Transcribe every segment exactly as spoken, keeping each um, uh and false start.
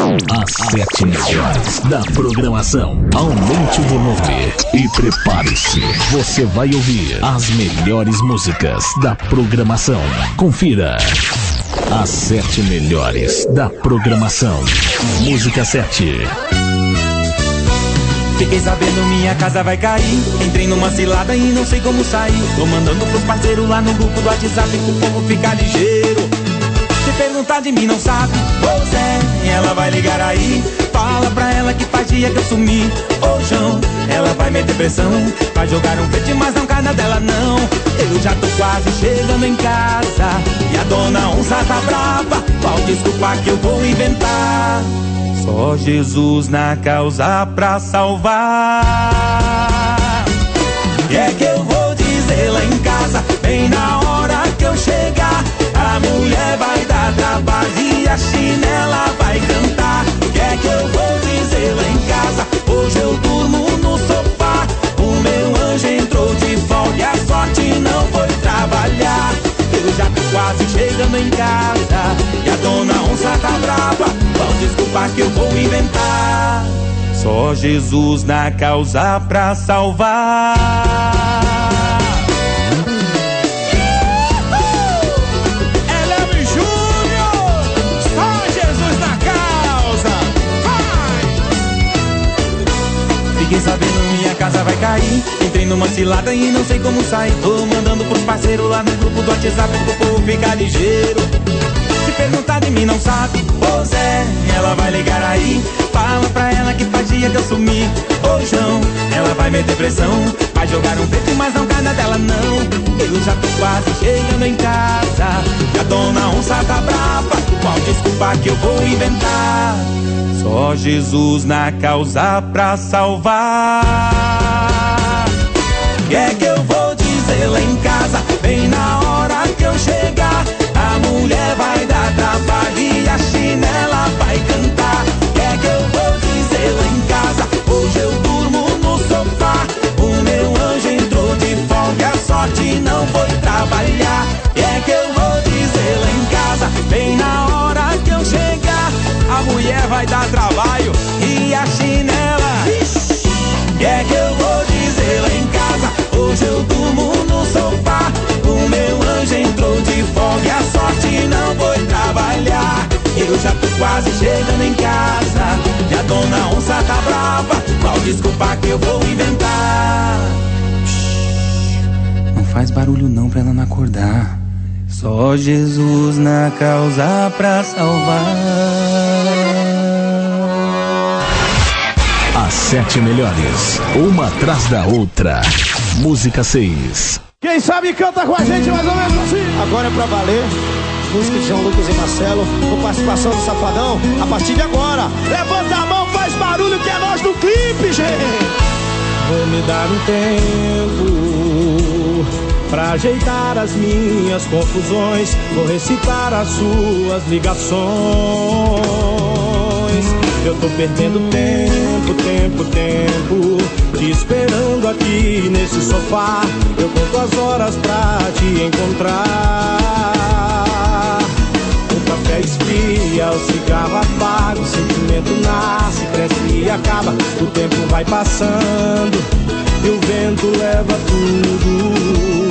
As sete melhores da programação. Aumente o volume e prepare-se. Você vai ouvir as melhores músicas da programação. Confira. As sete melhores da programação. Música sete. Fiquei sabendo minha casa vai cair. Entrei numa cilada e não sei como sair. Tô mandando pros parceiros lá no grupo do WhatsApp pro povo ficar ligeiro. Se perguntar de mim não sabe, ô Zé, ela vai ligar aí. Fala pra ela que faz dia que eu sumi. Ô João, ela vai meter pressão. Vai jogar um peixe, mas não cai na dela não. Eu já tô quase chegando em casa e a dona onça tá brava. Qual desculpa que eu vou inventar? Só Jesus na causa pra salvar. E é que eu vou dizer lá em casa, bem na hora que eu chegar, a mulher vai dar trabalho e a chinela vai cantar. E é que eu vou dizer lá em casa, hoje eu durmo no sofá. O meu anjo entrou de folga e a sorte não foi trabalhar. Eu já tô quase chegando em casa e a dona onça tá brava. Qual desculpa que eu vou inventar? Só Jesus na causa pra salvar. Eleme Júnior, só Jesus na causa. Vai! Fiquei sabendo minha casa vai cair. Entrei numa cilada e não sei como sair. Tô mandando pros parceiros lá no grupo do WhatsApp pro povo ficar ligeiro. Se perguntar de mim não sabe, ô Zé, ela vai ligar aí. Fala pra ela que faz dia que eu sumi. Ô João, ela vai meter pressão. Vai jogar um peito, mas não cai na dela não. Eu já tô quase chegando em casa e a dona onça tá brava. Qual desculpa que eu vou inventar? Só Jesus na causa pra salvar. E é que eu vou dizer lá em casa, bem na hora que eu chegar, a mulher vai dar trabalho e a chinela vai cantar. E é que eu vou dizer lá em casa, hoje eu durmo no sofá. O meu anjo entrou de folga e a sorte não foi trabalhar. E é que eu vou dizer lá em casa, bem na hora que eu chegar, a mulher vai dar trabalho e a chinela. E é que eu vou dizer lá em casa, hoje eu durmo no sofá. O meu anjo entrou de folga e a sorte não foi trabalhar. Eu já tô quase chegando em casa e a dona onça tá brava. Qual desculpa que eu vou inventar? Não faz barulho não pra ela não acordar. Só Jesus na causa pra salvar. As sete melhores, uma atrás da outra. Música seis. Quem sabe canta com a gente mais ou menos assim. Agora é pra valer. Música de João Lucas e Marcelo, com participação do Safadão. A partir de agora, levanta a mão, faz barulho que é nós do clipe, gente. Vou me dar um tempo pra ajeitar as minhas confusões. Vou recitar as suas ligações. Eu tô perdendo tempo, tempo, tempo, te esperando aqui nesse sofá. Eu conto as horas pra te encontrar. O café esfria, o cigarro apaga, o sentimento nasce, cresce e acaba. O tempo vai passando e o vento leva tudo.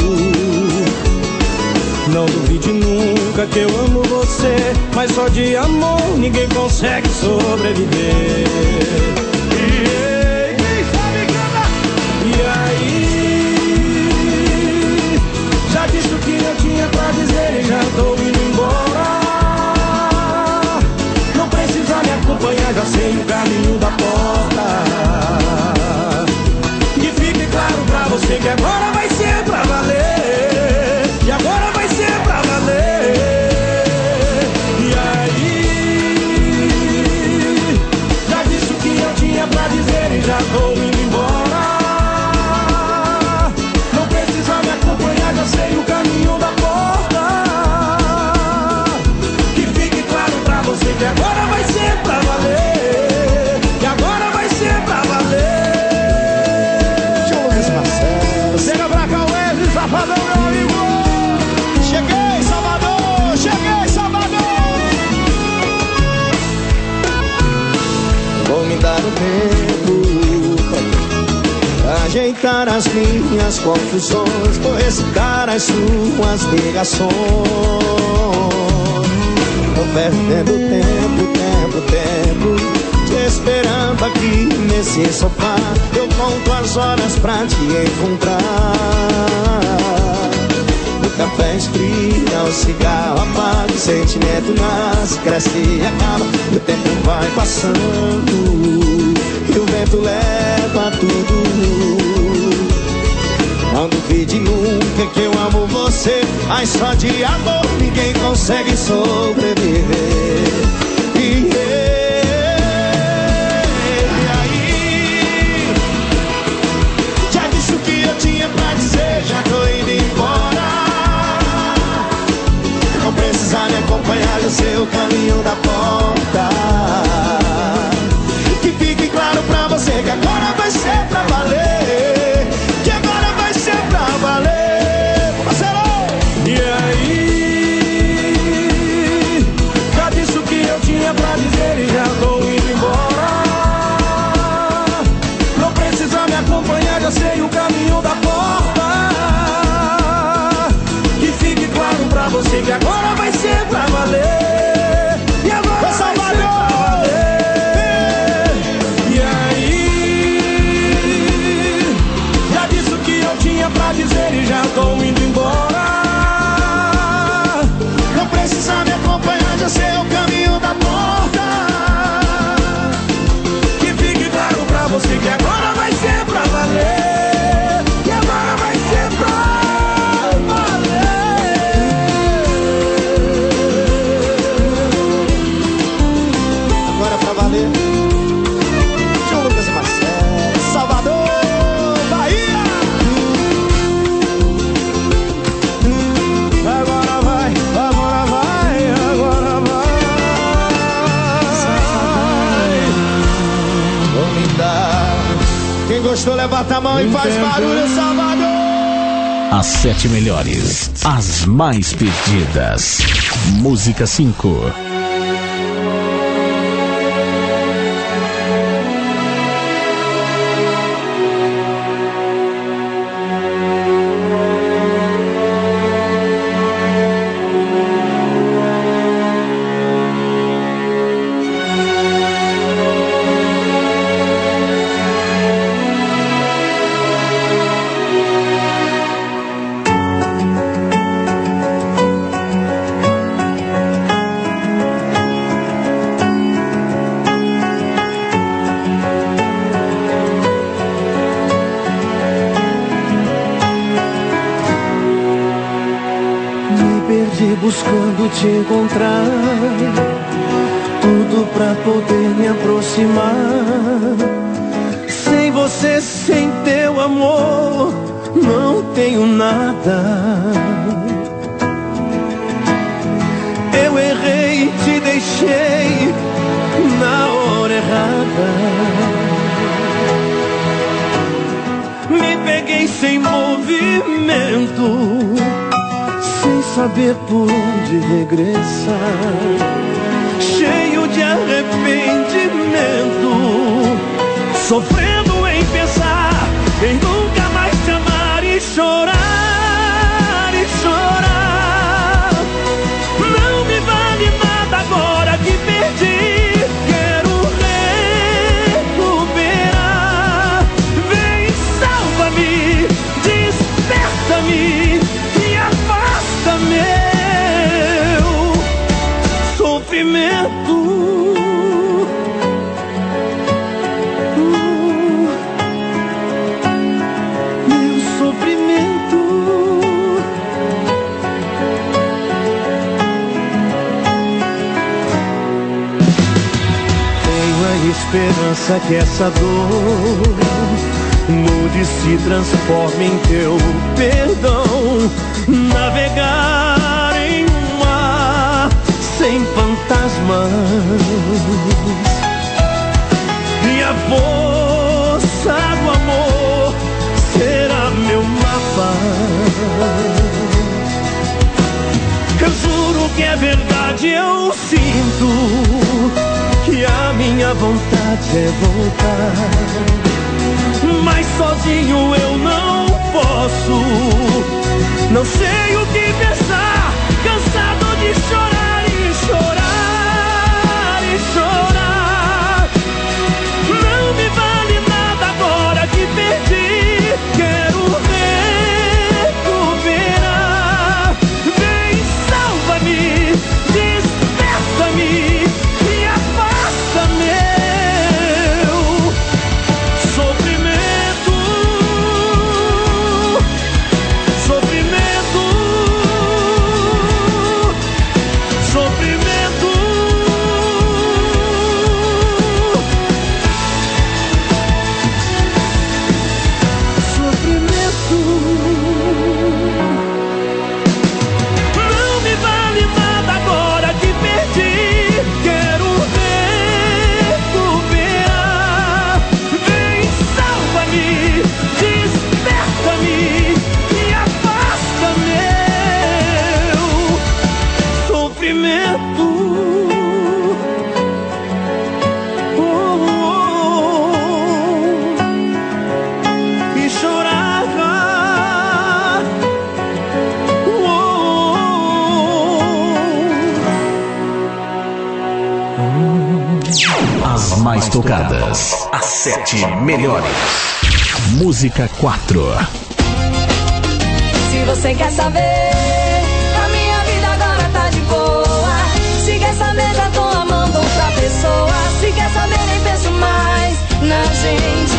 Não duvide nunca que eu amo você, mas só de amor ninguém consegue sobreviver. E quem sabe canta? E aí, já disse o que eu tinha pra dizer e já tô indo embora. Não precisa me acompanhar, já sei o caminho da porta. Que fique claro pra você que agora vai ser pra valer. E agora vai ser pra valer. E aí, já disse o que eu tinha pra dizer e já tô indo embora. Não precisa me acompanhar, já sei o caminho da porta. Que fique claro pra você que agora vai ser pra valer. E agora parar o tempo, ajeitar as minhas confusões, vou recitar as suas ligações. Tô perdendo tempo, tempo, tempo, te esperando aqui nesse sofá. Eu conto as horas pra te encontrar. O café esfria, o cigarro apaga, o sentimento nasce, cresce e acaba. O tempo vai passando e o vento leva tudo. Não duvide nunca que eu amo você, mas só de amor ninguém consegue sobreviver. E aí, já disse o que eu tinha pra dizer, já tô indo embora. Não precisa me acompanhar, eu sei o caminho da porta. Que fique claro pra você que agora vai ser pra valer, que agora vai ser pra valer, Marcelo! E aí, já disse o que eu tinha pra dizer e já tô indo embora. Não precisa me acompanhar, já sei o caminho da porta. Que fique claro pra você que agora vai ser pra valer, e agora vai ser pra valer. E aí, já disse o que eu tinha pra dizer e já tô indo embora. Não precisa me acompanhar, já sei o caminho da porta. Que fique claro pra você que agora vai ser pra valer, e agora vai ser pra valer. Agora pra valer, João Lucas e Marcelo, Salvador, Bahia. Agora vai, agora vai, agora vai. Vou me dar. Quem gostou, levanta a mão e faz barulho, Salvador. As sete melhores, as mais pedidas. Música cinco. Buscando te encontrar, tudo pra poder me aproximar. Sem você, sem teu amor, não tenho nada. Eu errei, te deixei na hora errada. Me peguei sem movimento, sem saber por onde regressar, cheio de arrependimento, sofrendo em pensar em nunca mais te amar e chorar, e chorar. Não me vale nada agora que perdi, quero recuperar. Vem, salva-me, desperta-me, meu sofrimento. Meu sofrimento. Tenho a esperança que essa dor mude e se transforme em teu perdão. Navegar em um mar sem fantasmas, e a força do amor será meu mapa. Eu juro que é verdade, eu sinto que e a minha vontade é voltar. Mas sozinho eu não posso, não sei o que pensar, cansado de chorar e chorar e chorar. Não me vale nada agora que perdi, quero recuperar. Vem, salva-me, desperta-me e afasta meu sofrimento, sofrimento, sofrimento. Sofrimento. Não me vale nada agora que perdi, quero recuperar. Vem, salva-me, desperta-me e afasta meu sofrimento. Oh, oh, oh. E chorar. Oh, oh. As mais tocadas. As sete melhores. Música quatro. Se você quer saber, a minha vida agora tá de boa. Se quer saber, já tô amando outra pessoa. Se quer saber, nem penso mais na gente.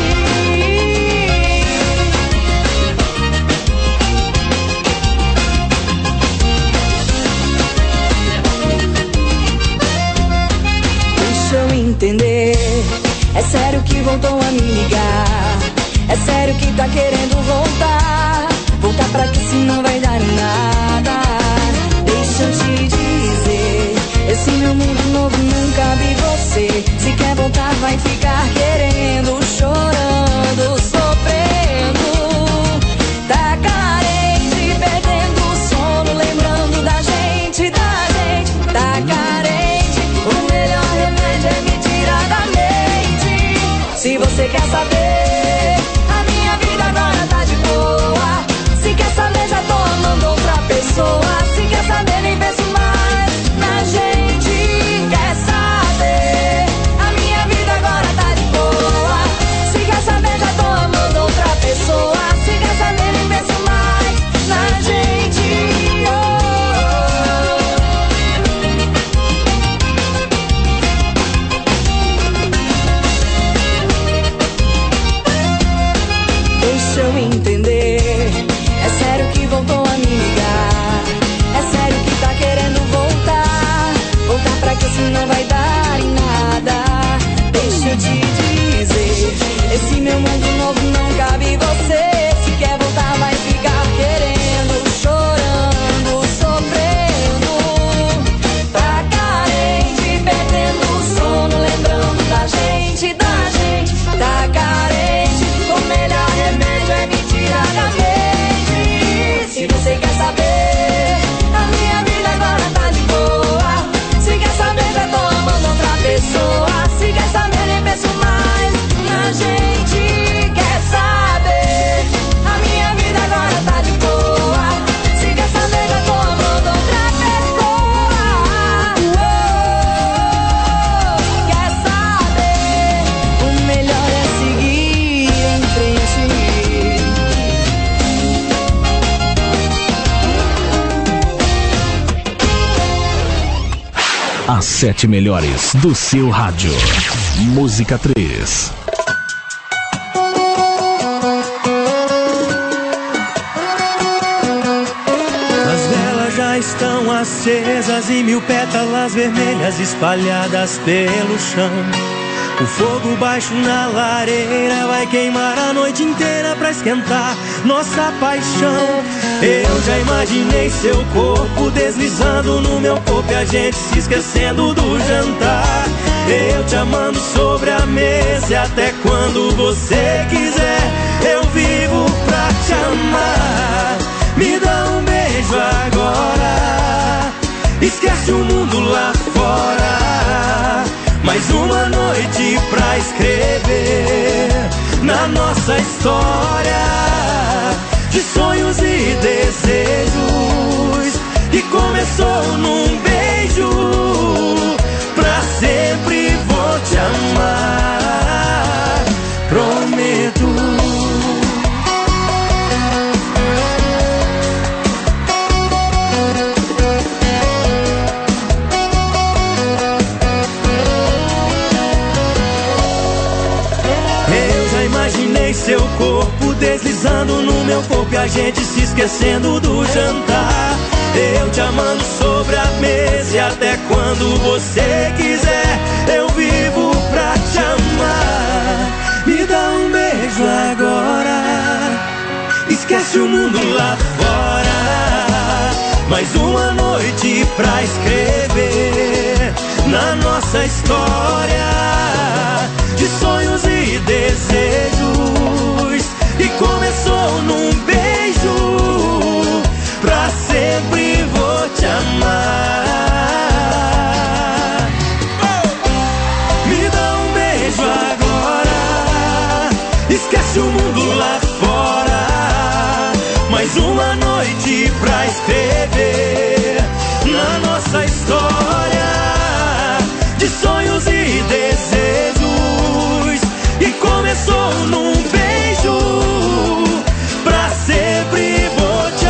Deixa eu entender, é sério que voltou a me ligar? É sério que tá querendo voltar? Voltar pra que se não vai dar em nada? Deixa eu te dizer, esse meu mundo novo não cabe você. Se quer voltar vai ficar querendo, chorando, sofrendo. Tá carente, perdendo o sono, lembrando da gente, da gente. Tá carente, o melhor remédio é me tirar da mente. Se você quer saber, a minha vida agora tá de boa. Se quer saber, já tô amando outra pessoa. Se quer saber, nem penso mais na gente. Quer saber, a minha vida agora tá de boa. Se quer saber, já tô amando outra pessoa. Se quer saber, nem penso mais na gente. Oh, deixa eu entender, é sério que voltou a me ligar? É sério que tá querendo voltar? Voltar pra que se não vai dar em nada? Deixa eu te dizer, esse meu mundo novo não cabe você. Se quer voltar vai ficar querendo, chorando, sofrendo. Tá carente, perdendo o sono, lembrando da gente, da gente. Tá carente, o melhor remédio é me tirar da mente. Se você quer saber, a minha vida agora tá de boa. Se quer saber, já tô amando outra pessoa. Se quer saber, nem penso mais na gente. Quer saber, a minha vida agora tá de boa. Se quer saber, já tô amando outra pessoa. Oh, quer saber, o melhor é seguir em frente. As sete melhores do seu rádio. Música três. As velas já estão acesas e mil pétalas vermelhas espalhadas pelo chão. O fogo baixo na lareira vai queimar a noite inteira pra esquentar nossa paixão. Eu já imaginei seu corpo deslizando no meu corpo e a gente se esquecendo do jantar. Eu te amando sobre a mesa e até quando você quiser eu vivo pra te amar. Me dá um beijo agora, esquece o mundo lá fora. mais uma noite pra escrever na nossa história de sonhos e desejos que começou num beijo. Pra sempre vou te amar, prometo. Imaginei seu corpo deslizando no meu corpo e a gente se esquecendo do jantar. Eu te amando sobre a mesa e até quando você quiser eu vivo pra te amar. Me dá um beijo agora, esquece o mundo lá fora. Mais uma noite pra escrever na nossa história de sonhos e desejos e começou num beijo. Pra sempre vou te amar. Me dá um beijo agora, esquece o mundo lá fora. Mais uma noite pra escrever na nossa história de sonhos e desejos e começou num beijo. Pra sempre vou te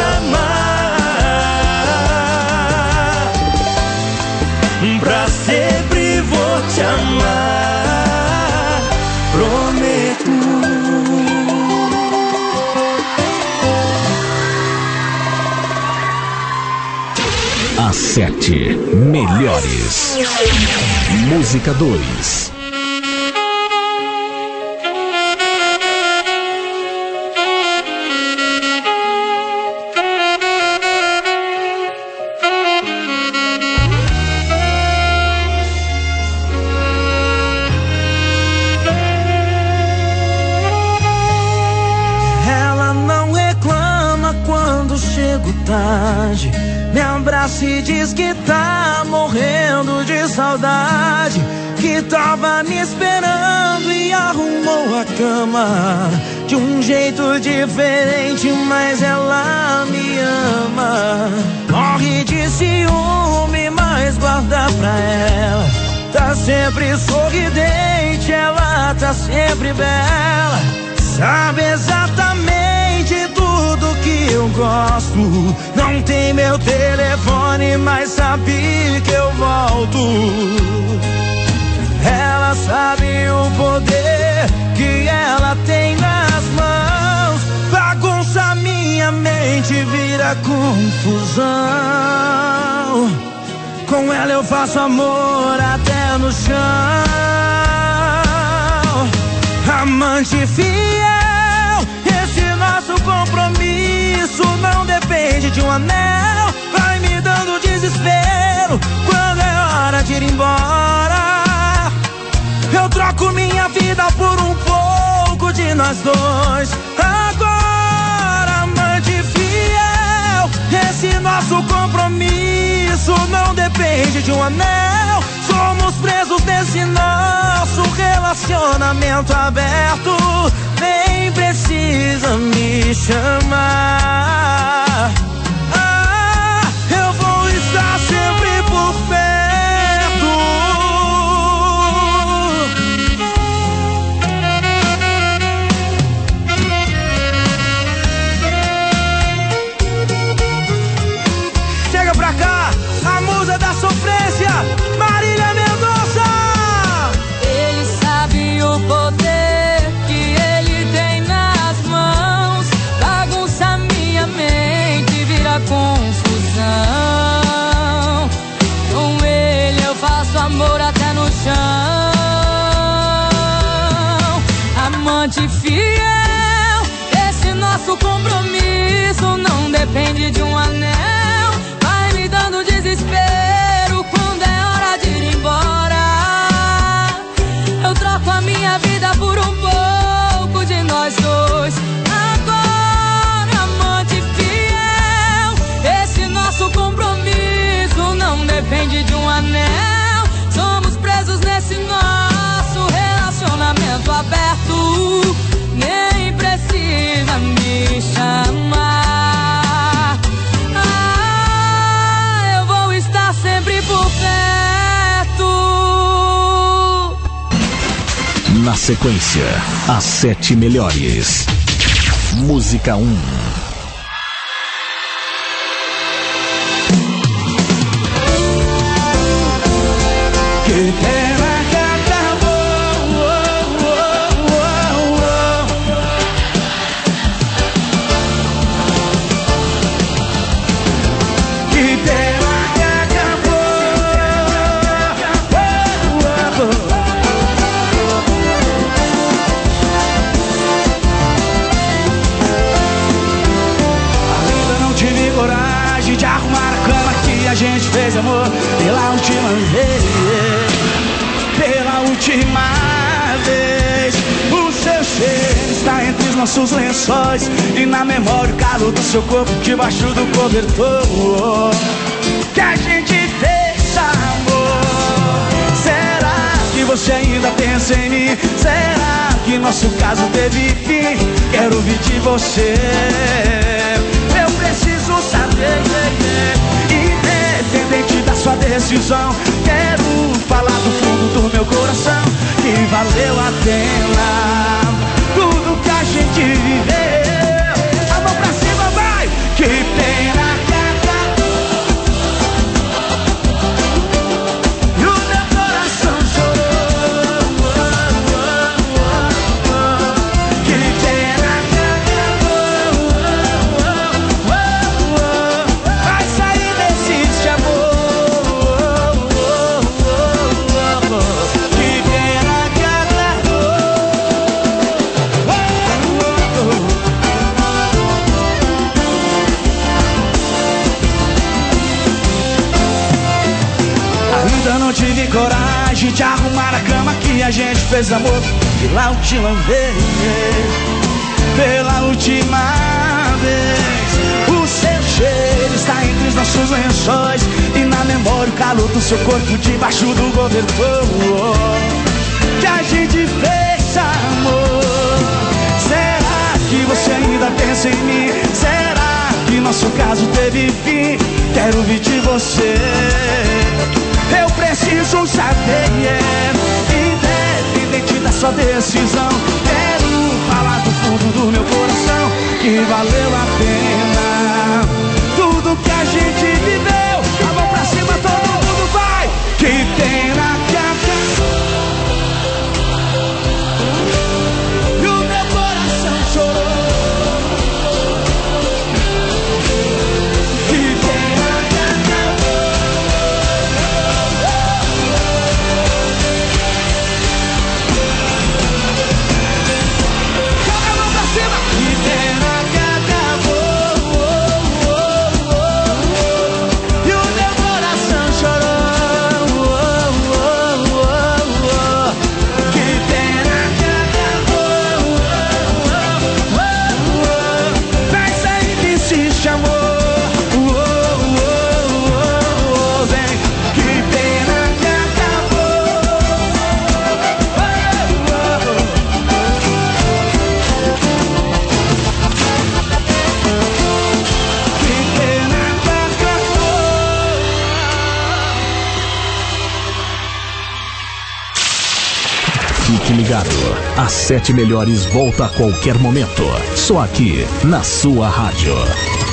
amar, pra sempre vou te amar, prometo. As sete melhores. Música dois. Me abraça e diz que tá morrendo de saudade, que tava me esperando e arrumou a cama de um jeito diferente, mas ela me ama. Morre de ciúme, mas guarda pra ela. Tá sempre sorridente, ela tá sempre bela. Sabe exatamente tudo que eu gosto. Não tem meu telefone, mas sabe que eu volto. Ela sabe o poder que ela tem nas mãos. Bagunça minha mente, vira confusão. Com ela eu faço amor até no chão. Amante fiel, esse nosso compromisso não depende de um anel. Vai me dando desespero quando é hora de ir embora. Eu troco minha vida por um pouco de nós dois. Agora, amante fiel, esse nosso compromisso não depende de um anel. Somos presos nesse nosso relacionamento aberto. Nem precisa me chamar. Ah, eu vou estar sempre por perto. Chega pra cá, a musa da sofrência, Marília Mendonça. Ele sabe o poder que ele tem nas mãos. Bagunça minha mente, vira confusão. Com ele eu faço amor até no chão. Amante fiel, esse nosso compromisso não depende de um anel. Vai me dando desespero quando é hora de ir embora. Eu troco a minha vida por um pouco de nós dois. Agora, amante fiel, esse nosso compromisso não depende de um anel. Somos presos nesse nosso Na sequência, as sete melhores. Música um. Que pena que acabou, oh, oh, oh, oh. Que pena que acabou, oh, oh, oh. Ainda não tive coragem de arrumar a cama que a gente fez, amor, pela última vez. Pela última vez, o seu cheiro está entre os nossos lençóis e na memória o calor do seu corpo debaixo do cobertor que a gente fez, amor. Será que você ainda pensa em mim? Será que nosso caso teve fim? Quero ouvir de você. Eu preciso saber, independente da sua decisão. Quero falar do fundo do meu coração que valeu a pena tudo que a gente viveu. A mão pra cima, vai! Que pena que acabou e o meu coração chorou. Que pena que acabou. Vai sair desse amor. Não tive coragem de arrumar a cama que a gente fez, amor, pela última vez. Pela última vez, o seu cheiro está entre os nossos lençóis e na memória o calor do seu corpo debaixo do cobertor que a gente fez, amor. Será que você ainda pensa em mim? Será que nosso caso teve fim? Quero ouvir de você. Eu preciso saber, yeah, independente da sua decisão. Quero falar do fundo do meu coração que valeu a pena tudo que a gente viveu. A mão pra cima, todo mundo vai. Que pena que acabou e o meu coração chorou. Fique ligado, as sete melhores volta a qualquer momento, só aqui na sua rádio.